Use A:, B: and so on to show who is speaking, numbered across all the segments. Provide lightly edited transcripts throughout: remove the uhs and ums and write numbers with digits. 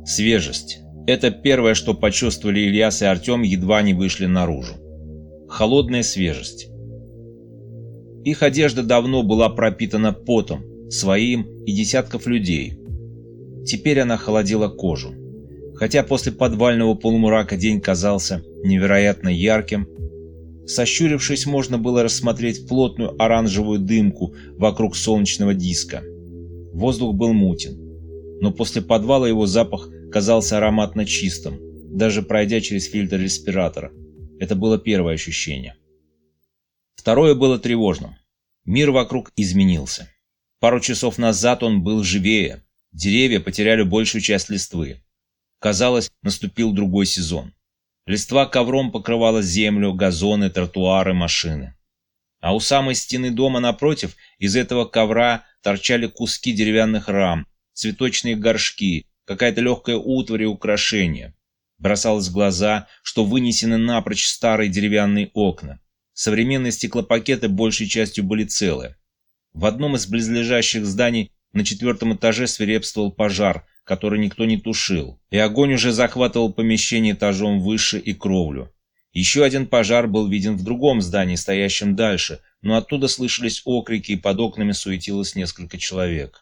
A: Свежесть. Это первое, что почувствовали Ильяс и Артем, едва не вышли наружу. Холодная свежесть. Их одежда давно была пропитана потом, своим и десятков людей. Теперь она холодила кожу. Хотя после подвального полумрака день казался невероятно ярким, сощурившись, можно было рассмотреть плотную оранжевую дымку вокруг солнечного диска. Воздух был мутен, но после подвала его запах казался ароматно чистым, даже пройдя через фильтр респиратора. Это было первое ощущение. Второе было тревожным. Мир вокруг изменился. Пару часов назад он был живее. Деревья потеряли большую часть листвы. Казалось, наступил другой сезон. Листва ковром покрывала землю, газоны, тротуары, машины. А у самой стены дома напротив из этого ковра торчали куски деревянных рам, цветочные горшки, какая-то легкая утварь и украшения. Бросалось в глаза, что вынесены напрочь старые деревянные окна. Современные стеклопакеты большей частью были целы. В одном из близлежащих зданий на 4-м этаже свирепствовал пожар, который никто не тушил, и огонь уже захватывал помещение этажом выше и кровлю. Еще один пожар был виден в другом здании, стоящем дальше, но оттуда слышались окрики, и под окнами суетилось несколько человек.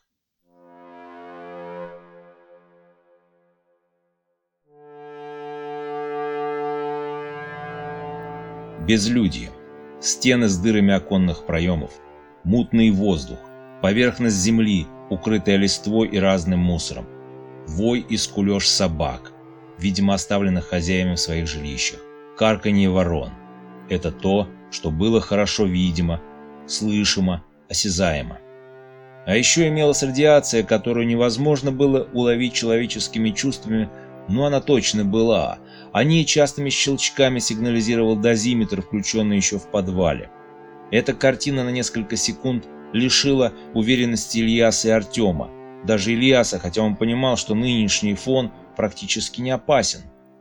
A: Безлюдье. Стены с дырами оконных проемов, мутный воздух, поверхность земли, укрытая листвой и разным мусором, вой и скулеж собак, видимо оставленных хозяевами в своих жилищах, карканье ворон. Это то, что было хорошо видимо, слышимо, осязаемо. А еще имелась радиация, которую невозможно было уловить человеческими чувствами, но она точно была. О ней частыми щелчками сигнализировал дозиметр, включенный еще в подвале. Эта картина на несколько секунд лишила уверенности Ильяса и Артема. Даже Ильяса, хотя он понимал, что нынешний фон практически не опасен.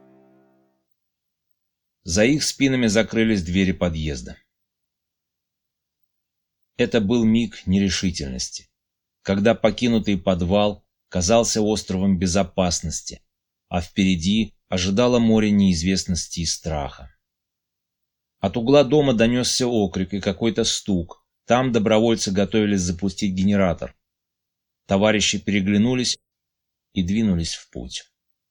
A: За их спинами закрылись двери подъезда. Это был миг нерешительности, когда покинутый подвал казался островом безопасности, а впереди ожидало море неизвестности и страха. От угла дома донесся окрик и какой-то стук. Там добровольцы готовились запустить генератор. Товарищи переглянулись и двинулись в путь.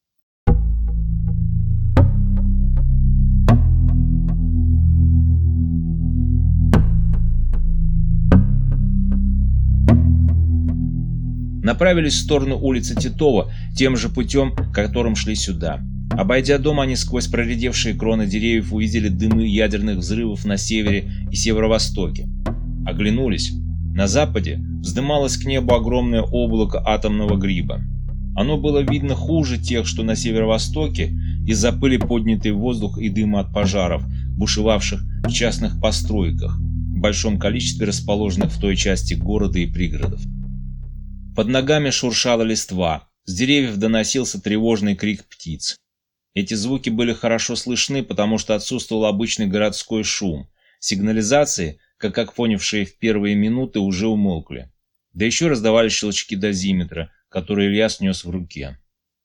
A: Направились в сторону улицы Титова тем же путем, которым шли сюда. Обойдя дом, они сквозь проредевшие кроны деревьев увидели дымы ядерных взрывов на севере и северо-востоке. Оглянулись. На западе вздымалось к небу огромное облако атомного гриба. Оно было видно хуже тех, что на северо-востоке, из-за пыли, поднятой в воздух, и дыма от пожаров, бушевавших в частных постройках, в большом количестве расположенных в той части города и пригородов. Под ногами шуршала листва, с деревьев доносился тревожный крик птиц. Эти звуки были хорошо слышны, потому что отсутствовал обычный городской шум. Сигнализации, как понявшие в первые минуты, уже умолкли. Да еще раздавались щелчки дозиметра, который Ильяс нес в руке.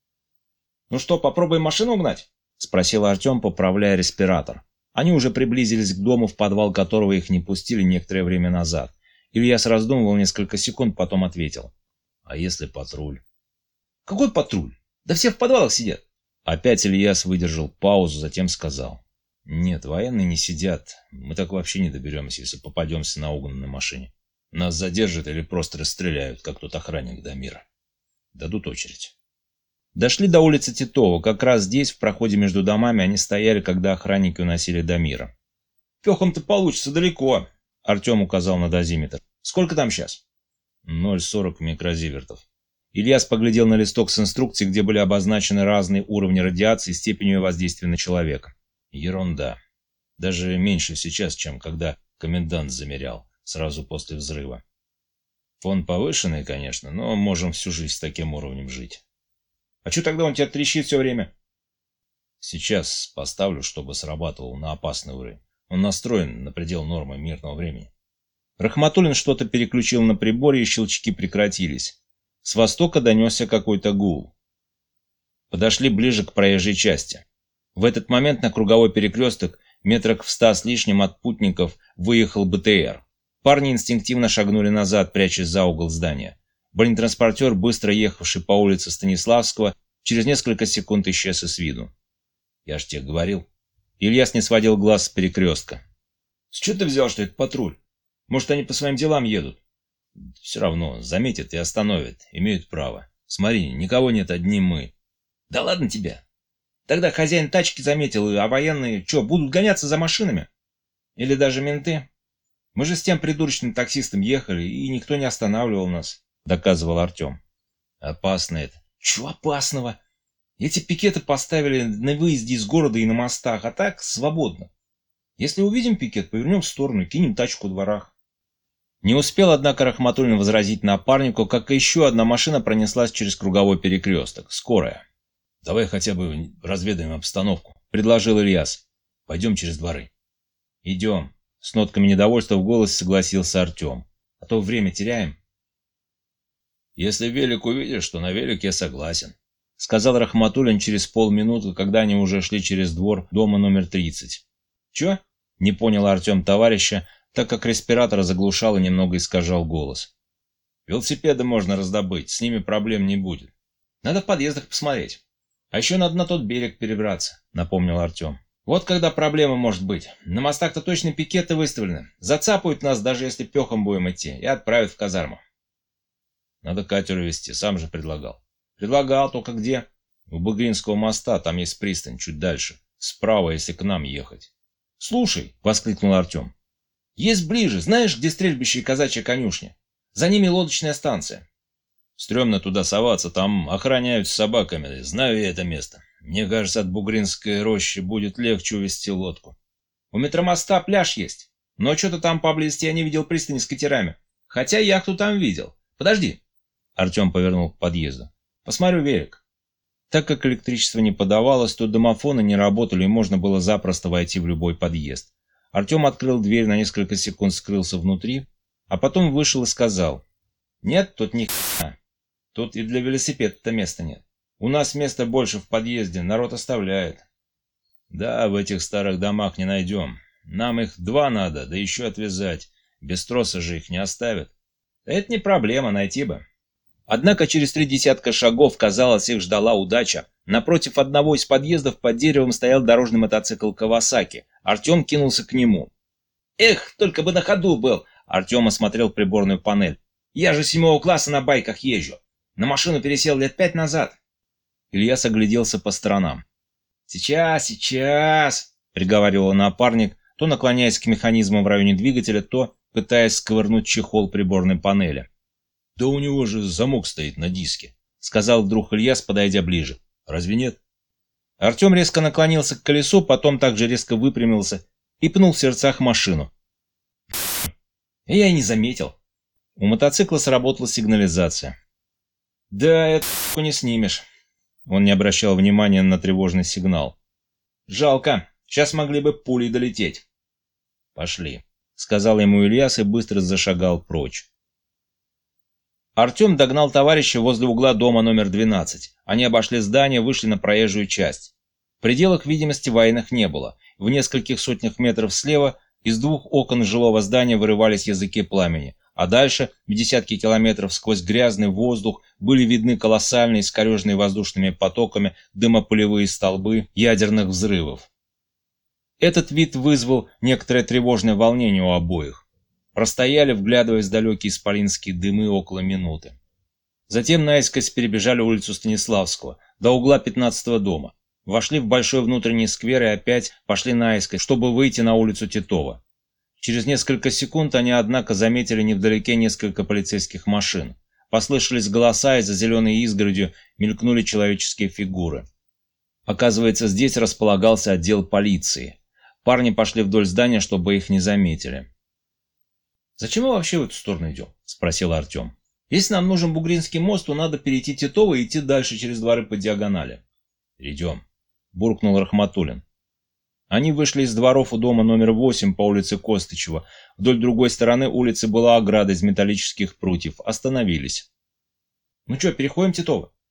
A: «Ну что, попробуем машину угнать?» — спросил Артем, поправляя респиратор. Они уже приблизились к дому, в подвал которого их не пустили некоторое время назад. Ильяс раздумывал несколько секунд, потом ответил. «А если патруль?» «Какой патруль? Да все в подвалах сидят!» Опять Ильяс выдержал паузу, затем сказал. «Нет, военные не сидят. Мы так вообще не доберемся, если попадемся на угнанной машине. Нас задержат или просто расстреляют, как тот охранник Дамира. Дадут очередь». Дошли до улицы Титова. Как раз здесь, в проходе между домами, они стояли, когда охранники уносили Дамира. «Пехом-то получится далеко», — Артем указал на дозиметр. «Сколько там сейчас?» 0,40 микрозивертов. Ильяс поглядел на листок с инструкцией, где были обозначены разные уровни радиации и степень ее воздействия на человека. Ерунда. Даже меньше сейчас, чем когда комендант замерял, сразу после взрыва. Фон повышенный, конечно, но можем всю жизнь с таким уровнем жить. А что тогда он тебя трещит все время? Сейчас поставлю, чтобы срабатывал на опасный уровень. Он настроен на предел нормы мирного времени. Рахматуллин что-то переключил на приборе, и щелчки прекратились. С востока донесся какой-то гул. Подошли ближе к проезжей части. В этот момент на круговой перекресток, метрах в 100 с лишним от путников, выехал БТР. Парни инстинктивно шагнули назад, прячась за угол здания. Бронетранспортер, быстро ехавший по улице Станиславского, через несколько секунд исчез из виду. «Я ж тебе говорил». Ильяс не сводил глаз с перекрестка. «С чего ты взял, что это патруль? Может, они по своим делам едут?» «Все равно, заметят и остановят. Имеют право. Смотри, никого нет, одни мы». «Да ладно тебя. Тогда хозяин тачки заметил, а военные, что, будут гоняться за машинами? Или даже менты? Мы же с тем придурочным таксистом ехали, и никто не останавливал нас», — доказывал Артем. «Опасно это». «Чего опасного? Эти пикеты поставили на выезде из города и на мостах, а так свободно. Если увидим пикет, повернем в сторону и кинем тачку в дворах». Не успел, однако, Рахматуллин возразить напарнику, как еще одна машина пронеслась через круговой перекресток. Скорая. «Давай хотя бы разведаем обстановку», — предложил Ильяс. «Пойдем через дворы». «Идем», — с нотками недовольства в голосе согласился Артем. «А то время теряем». «Если велик увидишь, то на велике согласен», — сказал Рахматуллин через полминуты, когда они уже шли через двор дома номер 30. «Чё?» — не понял Артем товарища, так как респиратор заглушал и немного искажал голос. «Велосипеды можно раздобыть, с ними проблем не будет. Надо в подъездах посмотреть. А еще надо на тот берег перебраться», — напомнил Артем. «Вот когда проблема может быть. На мостах-то точно пикеты выставлены. Зацапают нас, даже если пехом будем идти, и отправят в казарму». «Надо катер везти, сам же предлагал». «Предлагал, только где?» «У Бугринского моста, там есть пристань, чуть дальше. Справа, если к нам ехать». «Слушай», — воскликнул Артем, — «есть ближе, знаешь, где стрельбище и казачья конюшня? За ними лодочная станция». «Стремно туда соваться, там охраняют с собаками, знаю я это место. Мне кажется, от Бугринской рощи будет легче увезти лодку». «У метромоста пляж есть, но что-то там поблизости я не видел пристани с катерами. Хотя яхту там видел. Подожди». Артем повернул к подъезду. «Посмотрю велик». Так как электричество не подавалось, то домофоны не работали и можно было запросто войти в любой подъезд. Артем открыл дверь, на несколько секунд скрылся внутри, а потом вышел и сказал: «Нет, тут ни хрена. Тут и для велосипеда-то места нет. У нас места больше в подъезде, народ оставляет». «Да, в этих старых домах не найдем. Нам их 2 надо, да еще отвязать. Без троса же их не оставят». «Это не проблема, найти бы». Однако через 3 десятка шагов, казалось, их ждала удача. Напротив одного из подъездов под деревом стоял дорожный мотоцикл Кавасаки. Артем кинулся к нему. «Эх, только бы на ходу был!» Артем осмотрел приборную панель. «Я же 7-го класса на байках езжу. На машину пересел лет 5 назад». Ильяс огляделся по сторонам. «Сейчас!» — приговаривал напарник, то наклоняясь к механизму в районе двигателя, то пытаясь сковырнуть чехол приборной панели. «Да у него же замок стоит на диске», — сказал вдруг Ильяс, подойдя ближе. «Разве нет?» Артем резко наклонился к колесу, потом также резко выпрямился и пнул в сердцах машину. Я и не заметил. У мотоцикла сработала сигнализация. «Да, это не снимешь». Он не обращал внимания на тревожный сигнал. «Жалко, сейчас могли бы пулей долететь». «Пошли», — сказал ему Ильяс и быстро зашагал прочь. Артем догнал товарища возле угла дома номер 12. Они обошли здание, вышли на проезжую часть. В пределах видимости военных не было. В нескольких сотнях метров слева из 2 окон жилого здания вырывались языки пламени, а дальше, в десятки километров сквозь грязный воздух, были видны колоссальные, искореженные воздушными потоками дымопылевые столбы ядерных взрывов. Этот вид вызвал некоторое тревожное волнение у обоих. Простояли, вглядываясь в далекие исполинские дымы, около минуты. Затем наискось перебежали улицу Станиславского, до угла 15-го дома. Вошли в большой внутренний сквер и опять пошли наискось, чтобы выйти на улицу Титова. Через несколько секунд они, однако, заметили невдалеке несколько полицейских машин. Послышались голоса, и за зеленой изгородью мелькнули человеческие фигуры. Оказывается, здесь располагался отдел полиции. Парни пошли вдоль здания, чтобы их не заметили. «Зачем мы вообще в эту сторону идем?» – спросил Артем. «Если нам нужен Бугринский мост, то надо перейти Титово и идти дальше через дворы по диагонали». «Идем», – буркнул Рахматуллин. Они вышли из дворов у дома номер 8 по улице Костычева. Вдоль другой стороны улицы была ограда из металлических прутьев. Остановились. «Ну что, переходим Титово?»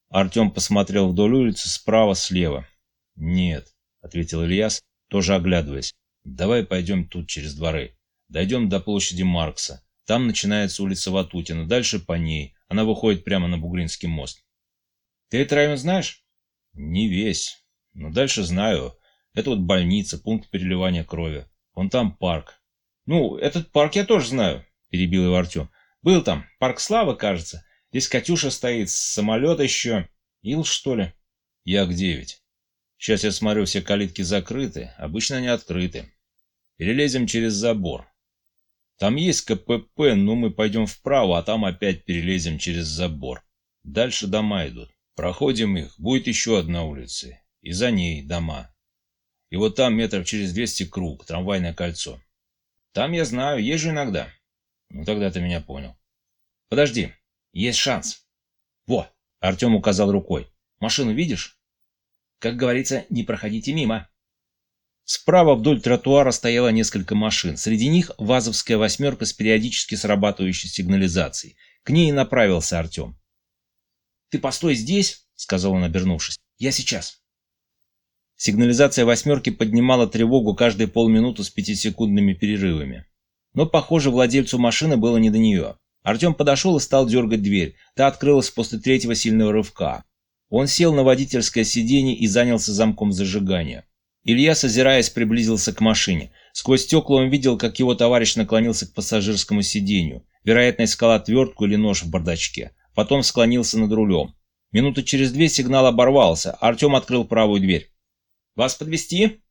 A: Артем посмотрел вдоль улицы справа, слева. «Нет», — ответил Ильяс, тоже оглядываясь. «Давай пойдем тут через дворы. Дойдем до площади Маркса. Там начинается улица Ватутина, дальше по ней. Она выходит прямо на Бугринский мост». «Ты этот район знаешь?» «Не весь. Но дальше знаю. Это вот больница, пункт переливания крови. Вон там парк». «Ну, этот парк я тоже знаю», — перебил его Артем. «Был там. Парк Славы, кажется. Здесь Катюша стоит, самолет еще. Ил, что ли?» «Як-9. Сейчас я смотрю, все калитки закрыты, обычно они открыты. Перелезем через забор. Там есть КПП, но мы пойдем вправо, а там опять перелезем через забор. Дальше дома идут. Проходим их, будет еще одна улица, и за ней дома. И вот там метров через 200 круг, трамвайное кольцо. Там я знаю, езжу иногда». «Ну тогда ты меня понял». «Подожди, есть шанс». «Во!» — Артем указал рукой. «Машину видишь?» «Как говорится, не проходите мимо». Справа вдоль тротуара стояло несколько машин. Среди них ВАЗовская восьмерка с периодически срабатывающей сигнализацией. К ней и направился Артем. «Ты постой здесь», — сказал он, обернувшись. «Я сейчас». Сигнализация восьмерки поднимала тревогу каждые полминуты с 5-секундными перерывами. Но, похоже, владельцу машины было не до нее. Артем подошел и стал дергать дверь. Та открылась после третьего сильного рывка. Он сел на водительское сиденье и занялся замком зажигания. Ильяс, озираясь, приблизился к машине. Сквозь стекла он видел, как его товарищ наклонился к пассажирскому сиденью. Вероятно, искал отвертку или нож в бардачке. Потом склонился над рулем. Минуты через 2 сигнал оборвался. Артем открыл правую дверь. «Вас подвезти?»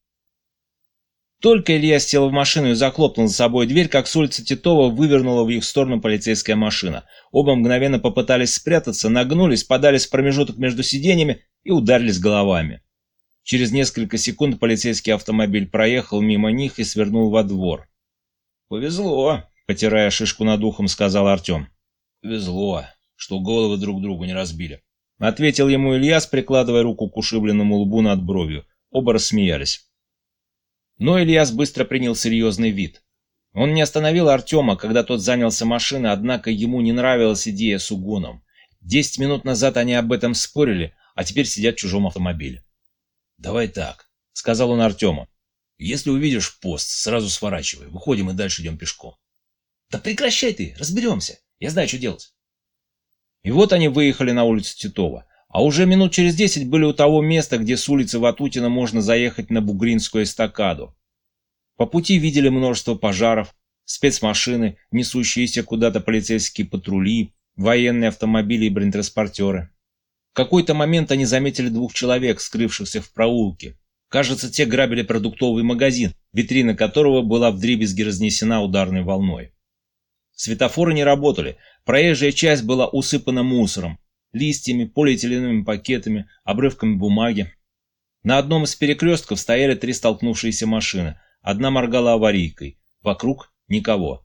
A: Только Илья сел в машину и захлопнул за собой дверь, как с улицы Титова вывернула в их сторону полицейская машина. Оба мгновенно попытались спрятаться, нагнулись, подались в промежуток между сиденьями и ударились головами. Через несколько секунд полицейский автомобиль проехал мимо них и свернул во двор. «Повезло», — потирая шишку над ухом, сказал Артем. «Повезло, что головы друг другу не разбили», — ответил ему Ильяс, прикладывая руку к ушибленному лбу над бровью. Оба рассмеялись. Но Ильяс быстро принял серьезный вид. Он не остановил Артема, когда тот занялся машиной, однако ему не нравилась идея с угоном. 10 минут назад они об этом спорили, а теперь сидят в чужом автомобиле. «Давай так», — сказал он Артему. «Если увидишь пост, сразу сворачивай. Выходим и дальше идем пешком». «Да прекращай ты, разберемся. Я знаю, что делать». И вот они выехали на улицу Титова. А уже минут через 10 были у того места, где с улицы Ватутина можно заехать на Бугринскую эстакаду. По пути видели множество пожаров, спецмашины, несущиеся куда-то полицейские патрули, военные автомобили и бронетранспортеры. В какой-то момент они заметили 2 человек, скрывшихся в проулке. Кажется, те грабили продуктовый магазин, витрина которого была вдребезги разнесена ударной волной. Светофоры не работали, проезжая часть была усыпана мусором, листьями, полиэтиленовыми пакетами, обрывками бумаги. На одном из перекрестков стояли 3 столкнувшиеся машины. Одна моргала аварийкой. Вокруг никого.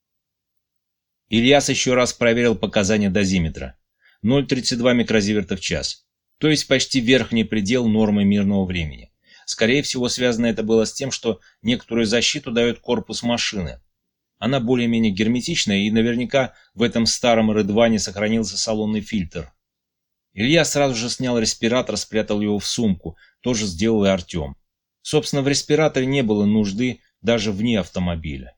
A: Ильяс еще раз проверил показания дозиметра. 0,32 микрозиверта в час. То есть почти верхний предел нормы мирного времени. Скорее всего, связано это было с тем, что некоторую защиту дает корпус машины. Она более-менее герметичная, и наверняка в этом старом Редване сохранился салонный фильтр. Илья сразу же снял респиратор, спрятал его в сумку. Тоже сделал и Артем. Собственно, в респираторе не было нужды даже вне автомобиля.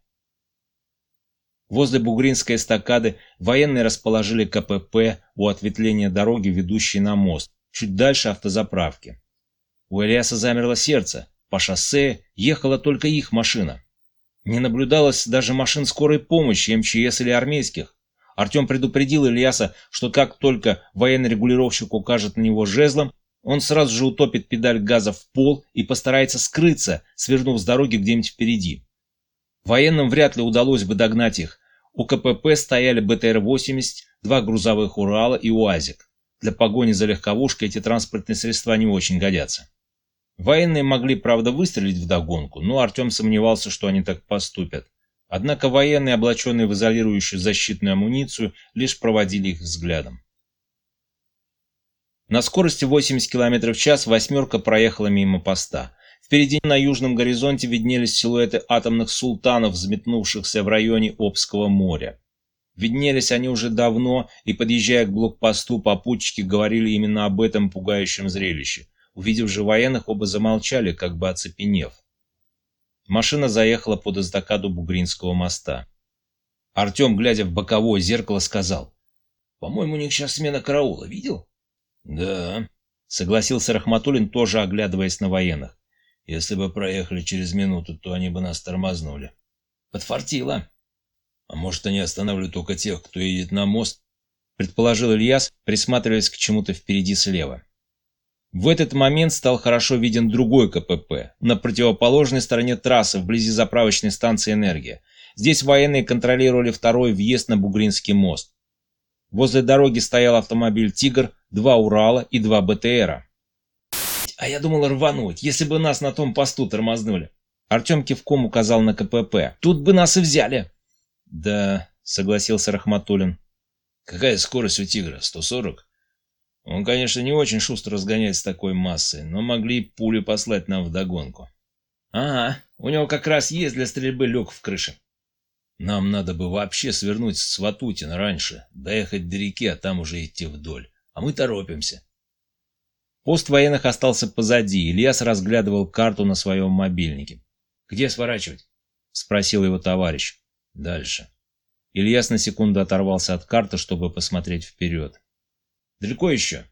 A: Возле Бугринской эстакады военные расположили КПП у ответвления дороги, ведущей на мост. Чуть дальше автозаправки. У Ильяса замерло сердце. По шоссе ехала только их машина. Не наблюдалось даже машин скорой помощи, МЧС или армейских. Артем предупредил Ильяса, что как только военный регулировщик укажет на него жезлом, он сразу же утопит педаль газа в пол и постарается скрыться, свернув с дороги где-нибудь впереди. Военным вряд ли удалось бы догнать их. У КПП стояли БТР-80, 2 грузовых Урала и УАЗик. Для погони за легковушкой эти транспортные средства не очень годятся. Военные могли, правда, выстрелить вдогонку, но Артем сомневался, что они так поступят. Однако военные, облаченные в изолирующую защитную амуницию, лишь проводили их взглядом. На скорости 80 км в час восьмерка проехала мимо поста. Впереди на южном горизонте виднелись силуэты атомных султанов, взметнувшихся в районе Обского моря. Виднелись они уже давно, и, подъезжая к блокпосту, попутчики говорили именно об этом пугающем зрелище. Увидев же военных, оба замолчали, как бы оцепенев. Машина заехала под эстакаду Бугринского моста. Артем, глядя в боковое зеркало, сказал: «По-моему, у них сейчас смена караула. Видел?» «Да», — согласился Рахматуллин, тоже оглядываясь на военных. «Если бы проехали через минуту, то они бы нас тормознули». «Подфартило». «А может, они останавливают только тех, кто едет на мост?» — предположил Ильяс, присматриваясь к чему-то впереди слева. В этот момент стал хорошо виден другой КПП, на противоположной стороне трассы, вблизи заправочной станции «Энергия». Здесь военные контролировали второй въезд на Бугринский мост. Возле дороги стоял автомобиль «Тигр», 2 «Урала» и 2 БТРа. «А я думал рвануть, если бы нас на том посту тормознули». Артем кивком указал на КПП. «Тут бы нас и взяли». «Да», — согласился Рахматуллин. «Какая скорость у «Тигра»? 140? Он, конечно, не очень шустро разгоняется с такой массой, но могли и пули послать нам вдогонку». «Ага, у него как раз есть для стрельбы люк в крыше». «Нам надо бы вообще свернуть с Ватутина раньше, доехать до реки, а там уже идти вдоль. А мы торопимся». Пост военных остался позади, Ильяс разглядывал карту на своем мобильнике. «Где сворачивать?» — спросил его товарищ. «Дальше». Ильяс на секунду оторвался от карты, чтобы посмотреть вперед. «Далеко еще?»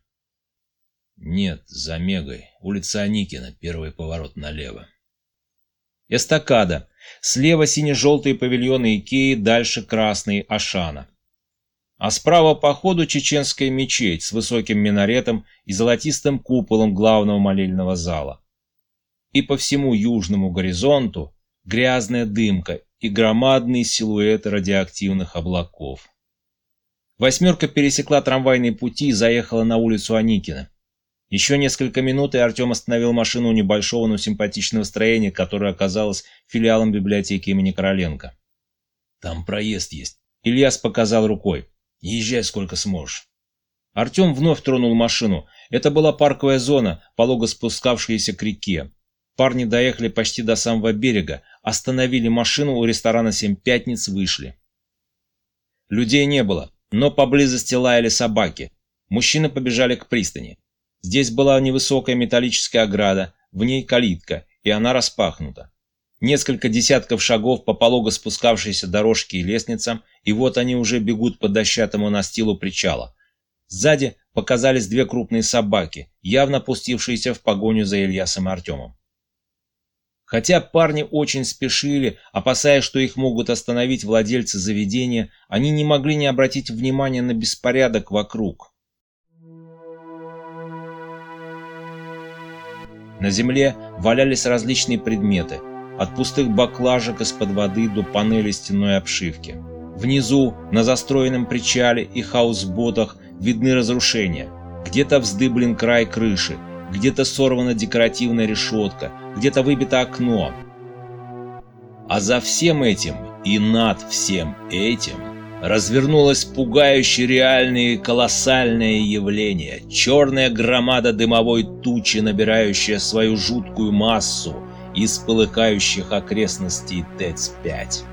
A: «Нет, за Мегой. Улица Аникина, первый поворот налево». Эстакада. Слева сине-желтые павильоны Икеи, дальше красные Ашана. А справа по ходу чеченская мечеть с высоким минаретом и золотистым куполом главного молельного зала. И по всему южному горизонту грязная дымка и громадные силуэты радиоактивных облаков. Восьмерка пересекла трамвайные пути и заехала на улицу Аникина. Еще несколько минут, и Артем остановил машину у небольшого, но симпатичного строения, которое оказалось филиалом библиотеки имени Короленко. «Там проезд есть», — Ильяс показал рукой. «Езжай сколько сможешь». Артем вновь тронул машину. Это была парковая зона, полого спускавшаяся к реке. Парни доехали почти до самого берега, остановили машину у ресторана «Семь пятниц», вышли. Людей не было, но поблизости лаяли собаки. Мужчины побежали к пристани. Здесь была невысокая металлическая ограда, в ней калитка, и она распахнута. Несколько десятков шагов по полого спускавшейся дорожке и лестницам, и вот они уже бегут по дощатому настилу причала. Сзади показались 2 крупные собаки, явно пустившиеся в погоню за Ильясом и Артемом. Хотя парни очень спешили, опасаясь, что их могут остановить владельцы заведения, они не могли не обратить внимания на беспорядок вокруг. На земле валялись различные предметы, от пустых баклажек из-под воды до панелей стенной обшивки. Внизу, на застроенном причале и хаусботах, видны разрушения. Где-то вздыблен край крыши, где-то сорвана декоративная решетка, где-то выбито окно. А за всем этим и над всем этим развернулось пугающе реальное и колоссальное явление. Черная громада дымовой тучи, набирающая свою жуткую массу из полыхающих окрестностей ТЭЦ-5.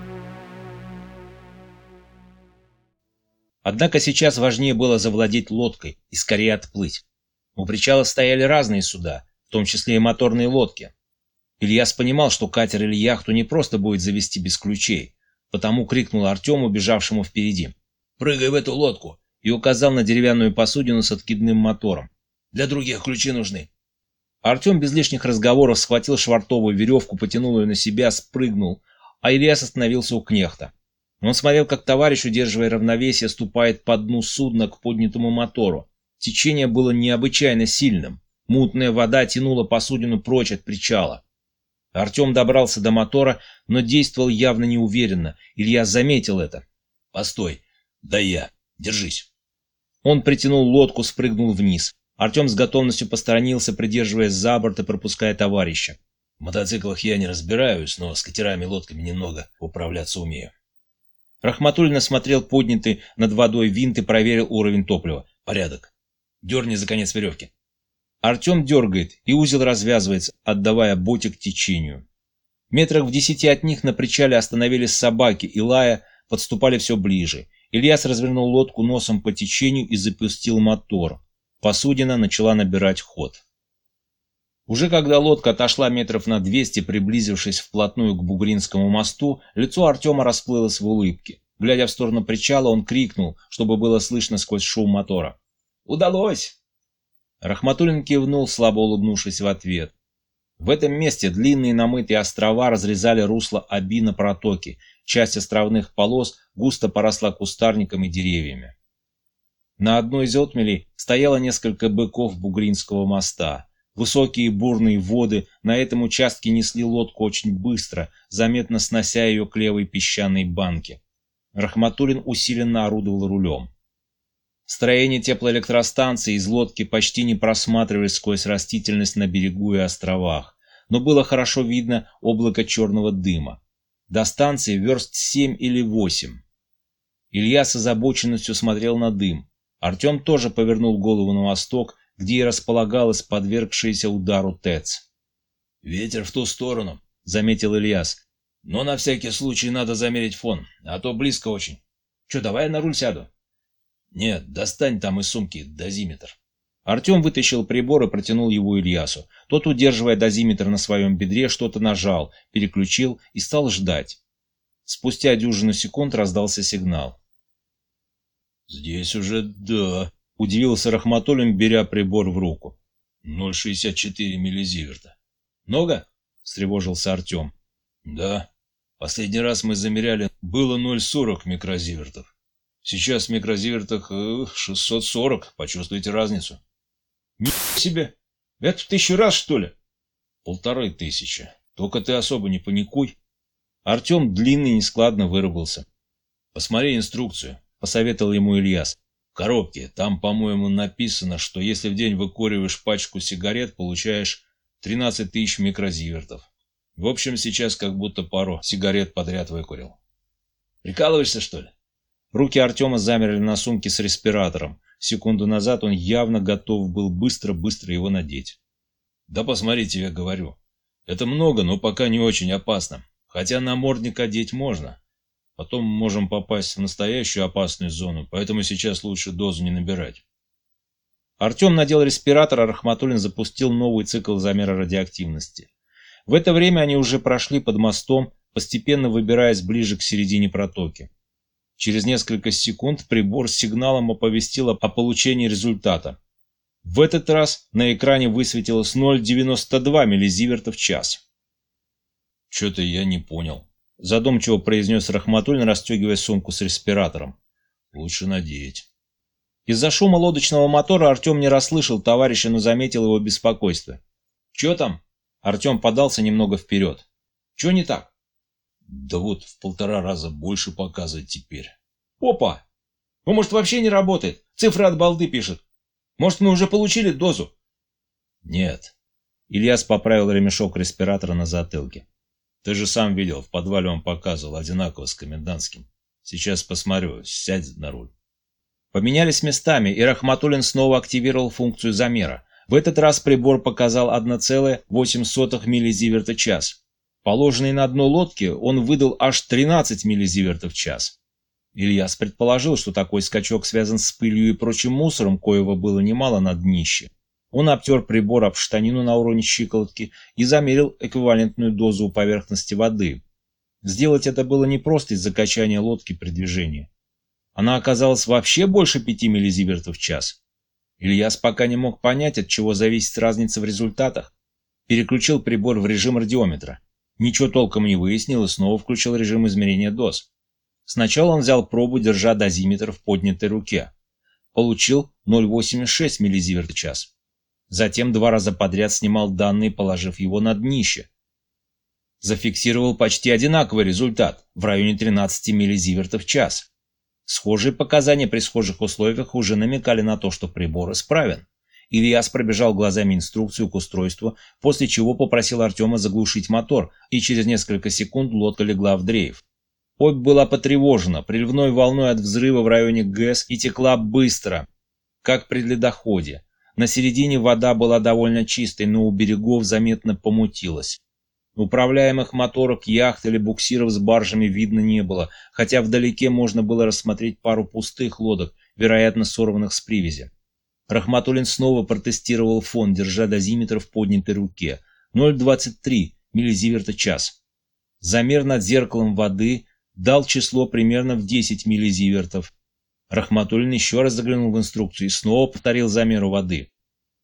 A: Однако сейчас важнее было завладеть лодкой и скорее отплыть. У причала стояли разные суда, в том числе и моторные лодки. Ильяс понимал, что катер или яхту не просто будет завести без ключей, потому крикнул Артему, бежавшему впереди: «Прыгай в эту лодку!» и указал на деревянную посудину с откидным мотором. «Для других ключи нужны». Артем без лишних разговоров схватил швартовую веревку, потянул ее на себя, спрыгнул, а Ильяс остановился у кнехта. Он смотрел, как товарищ, удерживая равновесие, ступает по дну судна к поднятому мотору. Течение было необычайно сильным. Мутная вода тянула посудину прочь от причала. Артем добрался до мотора, но действовал явно неуверенно. Илья заметил это. «Постой! Да я! Держись!» Он притянул лодку, спрыгнул вниз. Артем с готовностью посторонился, придерживаясь за борт и пропуская товарища. «В мотоциклах я не разбираюсь, но с катерами и лодками немного управляться умею». Рахматуллин осмотрел поднятый над водой винт и проверил уровень топлива. «Порядок. Дерни за конец веревки». Артем дергает, и узел развязывается, отдавая ботик течению. Метрах в 10 от них на причале остановились собаки и, лая, подступали все ближе. Ильяс развернул лодку носом по течению и запустил мотор. Посудина начала набирать ход. Уже когда лодка отошла метров на 200, приблизившись вплотную к Бугринскому мосту, лицо Артема расплылось в улыбке. Глядя в сторону причала, он крикнул, чтобы было слышно сквозь шум мотора: «Удалось!» Рахматуллин кивнул, слабо улыбнувшись в ответ. В этом месте длинные намытые острова разрезали русло Оби на протоке. Часть островных полос густо поросла кустарником и деревьями. На одной из отмелей стояло несколько быков Бугринского моста. Высокие бурные воды на этом участке несли лодку очень быстро, заметно снося ее к левой песчаной банке. Рахматуллин усиленно орудовал рулем. Строение теплоэлектростанции из лодки почти не просматривались сквозь растительность на берегу и островах, но было хорошо видно облако черного дыма. До станции верст 7 или 8. Илья с озабоченностью смотрел на дым. Артем тоже повернул голову на восток, где и располагалась подвергшаяся удару ТЭЦ. «Ветер в ту сторону», — заметил Ильяс. «Но на всякий случай надо замерить фон, а то близко очень. Че, давай я на руль сяду?» «Нет, достань там из сумки дозиметр». Артем вытащил прибор и протянул его Ильясу. Тот, удерживая дозиметр на своем бедре, что-то нажал, переключил и стал ждать. Спустя дюжину секунд раздался сигнал. «Здесь уже да», — удивился Рахматуллин, беря прибор в руку. 0,64 миллизиверта. «Много?» — встревожился Артем. «Да. Последний раз мы замеряли, было 0,40 микрозивертов. Сейчас в микрозивертах 640, почувствуете разницу». «Ни себе! Это в 1000 раз, что ли?» «1500. Только ты особо не паникуй». Артем длинно и нескладно выругался. «Посмотри инструкцию», — посоветовал ему Ильяс. «В коробке, там, по-моему, написано, что если в день выкуриваешь пачку сигарет, получаешь 13 000 микрозивертов. В общем, сейчас как будто пару сигарет подряд выкурил». «Прикалываешься, что ли?» Руки Артема замерли на сумке с респиратором. Секунду назад он явно готов был быстро-быстро его надеть. «Да посмотри, тебе говорю. Это много, но пока не очень опасно. Хотя намордник одеть можно. Потом можем попасть в настоящую опасную зону, поэтому сейчас лучше дозу не набирать». Артем надел респиратор, а Рахматуллин запустил новый цикл замера радиоактивности. В это время они уже прошли под мостом, постепенно выбираясь ближе к середине протоки. Через несколько секунд прибор с сигналом оповестил о получении результата. В этот раз на экране высветилось 0,92 миллизиверта в час. «Чё-то я не понял», — задумчиво произнес Рахматуллин, расстегивая сумку с респиратором. «Лучше надеть». Из-за шума лодочного мотора Артем не расслышал товарища, но заметил его беспокойство. «Чё там?» Артем подался немного вперед. «Чё не так?» «Да вот в 1,5 раза больше показывает теперь». «Опа! Ну, может, вообще не работает? Цифры от балды пишет. Может, мы уже получили дозу?» «Нет». Ильяс поправил ремешок респиратора на затылке. «Ты же сам видел, в подвале он показывал одинаково с комендантским. Сейчас посмотрю, сядь на руль». Поменялись местами, и Рахматуллин снова активировал функцию замера. В этот раз прибор показал 1,08 миллизиверта в час. Положенный на дно лодки, он выдал аж 13 миллизивертов в час. Ильяс предположил, что такой скачок связан с пылью и прочим мусором, коего было немало на днище. Он обтер прибор об штанину на уровне щиколотки и замерил эквивалентную дозу у поверхности воды. Сделать это было непросто из-за качания лодки при движении. Она оказалась вообще больше 5 миллизивертов в час. Ильяс пока не мог понять, от чего зависит разница в результатах. Переключил прибор в режим радиометра. Ничего толком не выяснил и снова включил режим измерения доз. Сначала он взял пробу, держа дозиметр в поднятой руке. Получил 0,86 миллизиверт в час. Затем 2 раза подряд снимал данные, положив его на днище. Зафиксировал почти одинаковый результат, в районе 13 миллизивертов в час. Схожие показания при схожих условиях уже намекали на то, что прибор исправен. Ильяс пробежал глазами инструкцию к устройству, после чего попросил Артема заглушить мотор, и через несколько секунд лодка легла в дрейф. Обь была потревожена приливной волной от взрыва в районе ГЭС и текла быстро, как при ледоходе. На середине вода была довольно чистой, но у берегов заметно помутилась. Управляемых моторок, яхт или буксиров с баржами видно не было, хотя вдалеке можно было рассмотреть пару пустых лодок, вероятно, сорванных с привязи. Рахматуллин снова протестировал фон, держа дозиметр в поднятой руке. 0,23 миллизиверта час. Замер над зеркалом воды дал число примерно в 10 миллизивертов. Рахматуллин еще раз заглянул в инструкцию и снова повторил замер воды.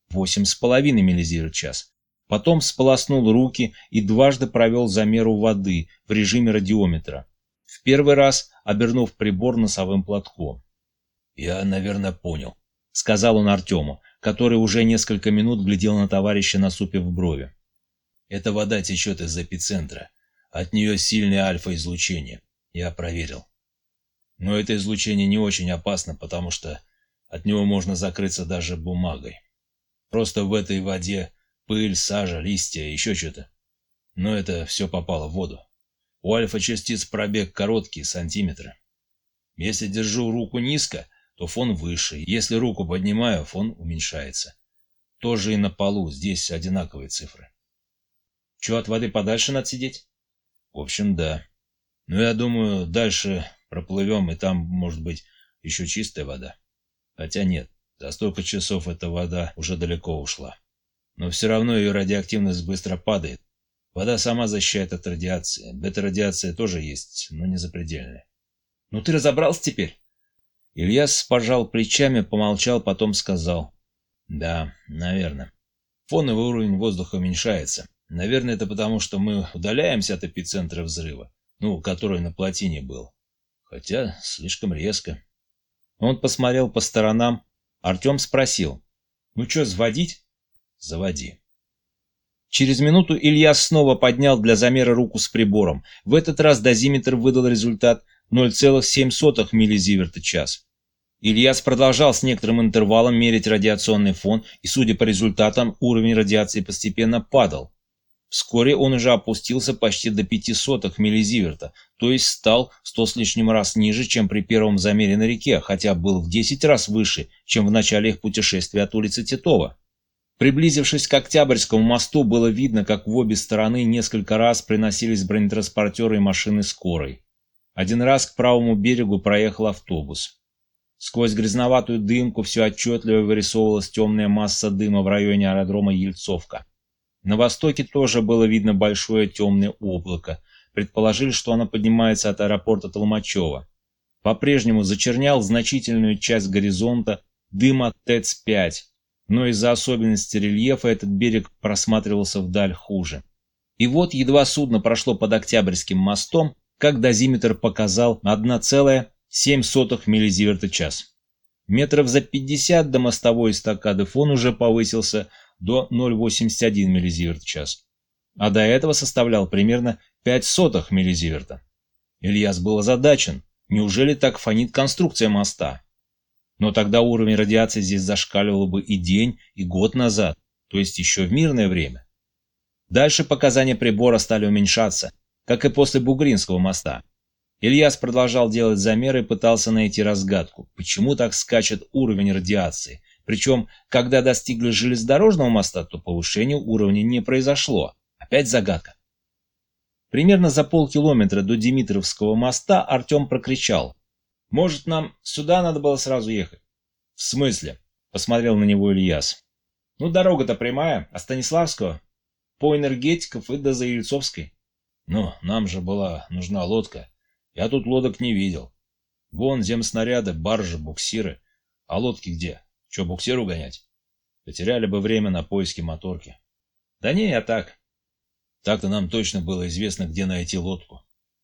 A: 8,5 миллизиверт час. Потом сполоснул руки и дважды провел замеру воды в режиме радиометра. В первый раз обернув прибор носовым платком. «Я, наверное, понял», — сказал он Артему, который уже несколько минут глядел на товарища, насупив брови. «Эта вода течет из эпицентра. От нее сильное альфа-излучение. Я проверил. Но это излучение не очень опасно, потому что от него можно закрыться даже бумагой. Просто в этой воде пыль, сажа, листья, еще что-то. Но это все попало в воду. У альфа-частиц пробег короткий, сантиметры. Если держу руку низко, то фон выше. Если руку поднимаю, фон уменьшается. Тоже и на полу, здесь одинаковые цифры. Че, от воды подальше надо сидеть? В общем, да. Но я думаю, дальше проплывем, и там, может быть, еще чистая вода. Хотя нет, за столько часов эта вода уже далеко ушла. Но все равно ее радиоактивность быстро падает. Вода сама защищает от радиации. Бета-радиация тоже есть, но не запредельная. Ну ты разобрался теперь? Ильяс пожал плечами, помолчал, потом сказал. Да, наверное. Фоновый уровень воздуха уменьшается. Наверное, это потому, что мы удаляемся от эпицентра взрыва, который на плотине был. Хотя слишком резко. Он посмотрел по сторонам. Артем спросил. Ну что, заводить? Заводи. Через минуту Ильяс снова поднял для замера руку с прибором. В этот раз дозиметр выдал результат 0,7 миллизиверта час. Ильяс продолжал с некоторым интервалом мерить радиационный фон, и, судя по результатам, уровень радиации постепенно падал. Вскоре он уже опустился почти до 0,05 миллизиверта, то есть стал 100 с лишним раз ниже, чем при первом замере на реке, хотя был в 10 раз выше, чем в начале их путешествия от улицы Титова. Приблизившись к Октябрьскому мосту, было видно, как в обе стороны несколько раз приносились бронетранспортеры и машины скорой. Один раз к правому берегу проехал автобус. Сквозь грязноватую дымку все отчетливо вырисовывалась темная масса дыма в районе аэродрома Ельцовка. На востоке тоже было видно большое темное облако. Предположили, что оно поднимается от аэропорта Толмачева. По-прежнему зачернял значительную часть горизонта дым от ТЭЦ-5. Но из-за особенностей рельефа этот берег просматривался вдаль хуже. И вот едва судно прошло под Октябрьским мостом, как дозиметр показал 1,7 миллизиверта час. Метров за 50 до мостовой эстакады фон уже повысился до 0,81 миллизиверт час, а до этого составлял примерно 0,05 миллизиверта. Ильяс был озадачен. Неужели так фонит конструкция моста? Но тогда уровень радиации здесь зашкаливал бы и день, и год назад, то есть еще в мирное время. Дальше показания прибора стали уменьшаться, как и после Бугринского моста. Ильяс продолжал делать замеры и пытался найти разгадку, почему так скачет уровень радиации. Причем, когда достигли железнодорожного моста, то повышение уровня не произошло. Опять загадка. Примерно за полкилометра до Димитровского моста Артем прокричал. «Может, нам сюда надо было сразу ехать?» «В смысле?» — посмотрел на него Ильяс. «Ну, дорога-то прямая, от Станиславского, по Энергетиков и до Заельцовской». «Ну, нам же была нужна лодка. Я тут лодок не видел. Вон земснаряды, баржи, буксиры. А лодки где? Че, буксиру гонять? Потеряли бы время на поиски моторки». «Да не, я так». «Так-то нам точно было известно, где найти лодку.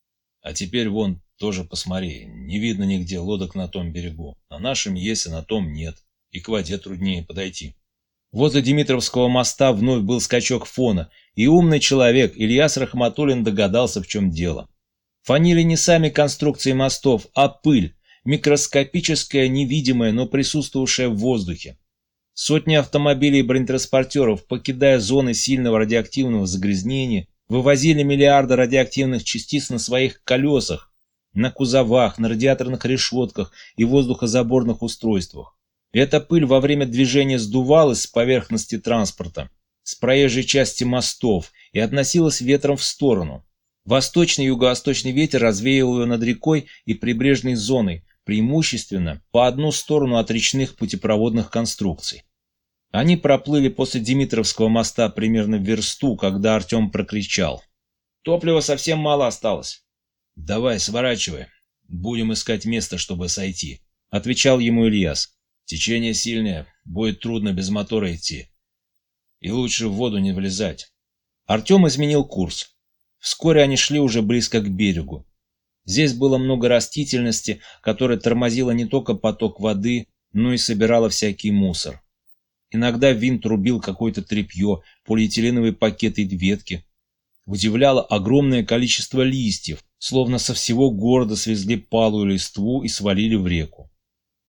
A: А теперь вон тоже посмотри, не видно нигде лодок на том берегу. На нашем есть, а на том нет. И к воде труднее подойти». Возле Димитровского моста вновь был скачок фона, и умный человек Ильяс Рахматуллин догадался, в чем дело. Фонили не сами конструкции мостов, а пыль, микроскопическая, невидимая, но присутствовавшая в воздухе. Сотни автомобилей и бронетранспортеров, покидая зоны сильного радиоактивного загрязнения, вывозили миллиарды радиоактивных частиц на своих колесах, на кузовах, на радиаторных решетках и воздухозаборных устройствах. Эта пыль во время движения сдувалась с поверхности транспорта, с проезжей части мостов и относилась ветром в сторону. Восточный и юго-восточный ветер развеял ее над рекой и прибрежной зоной, преимущественно по одну сторону от речных путепроводных конструкций. Они проплыли после Димитровского моста примерно версту, когда Артем прокричал: «Топлива совсем мало осталось». «Давай, сворачивай. Будем искать место, чтобы сойти», — отвечал ему Ильяс. «Течение сильное, будет трудно без мотора идти. И лучше в воду не влезать». Артем изменил курс. Вскоре они шли уже близко к берегу. Здесь было много растительности, которая тормозила не только поток воды, но и собирала всякий мусор. Иногда винт рубил какое-то тряпье, полиэтиленовые пакеты и ветки. Удивляло огромное количество листьев, словно со всего города свезли палую листву и свалили в реку.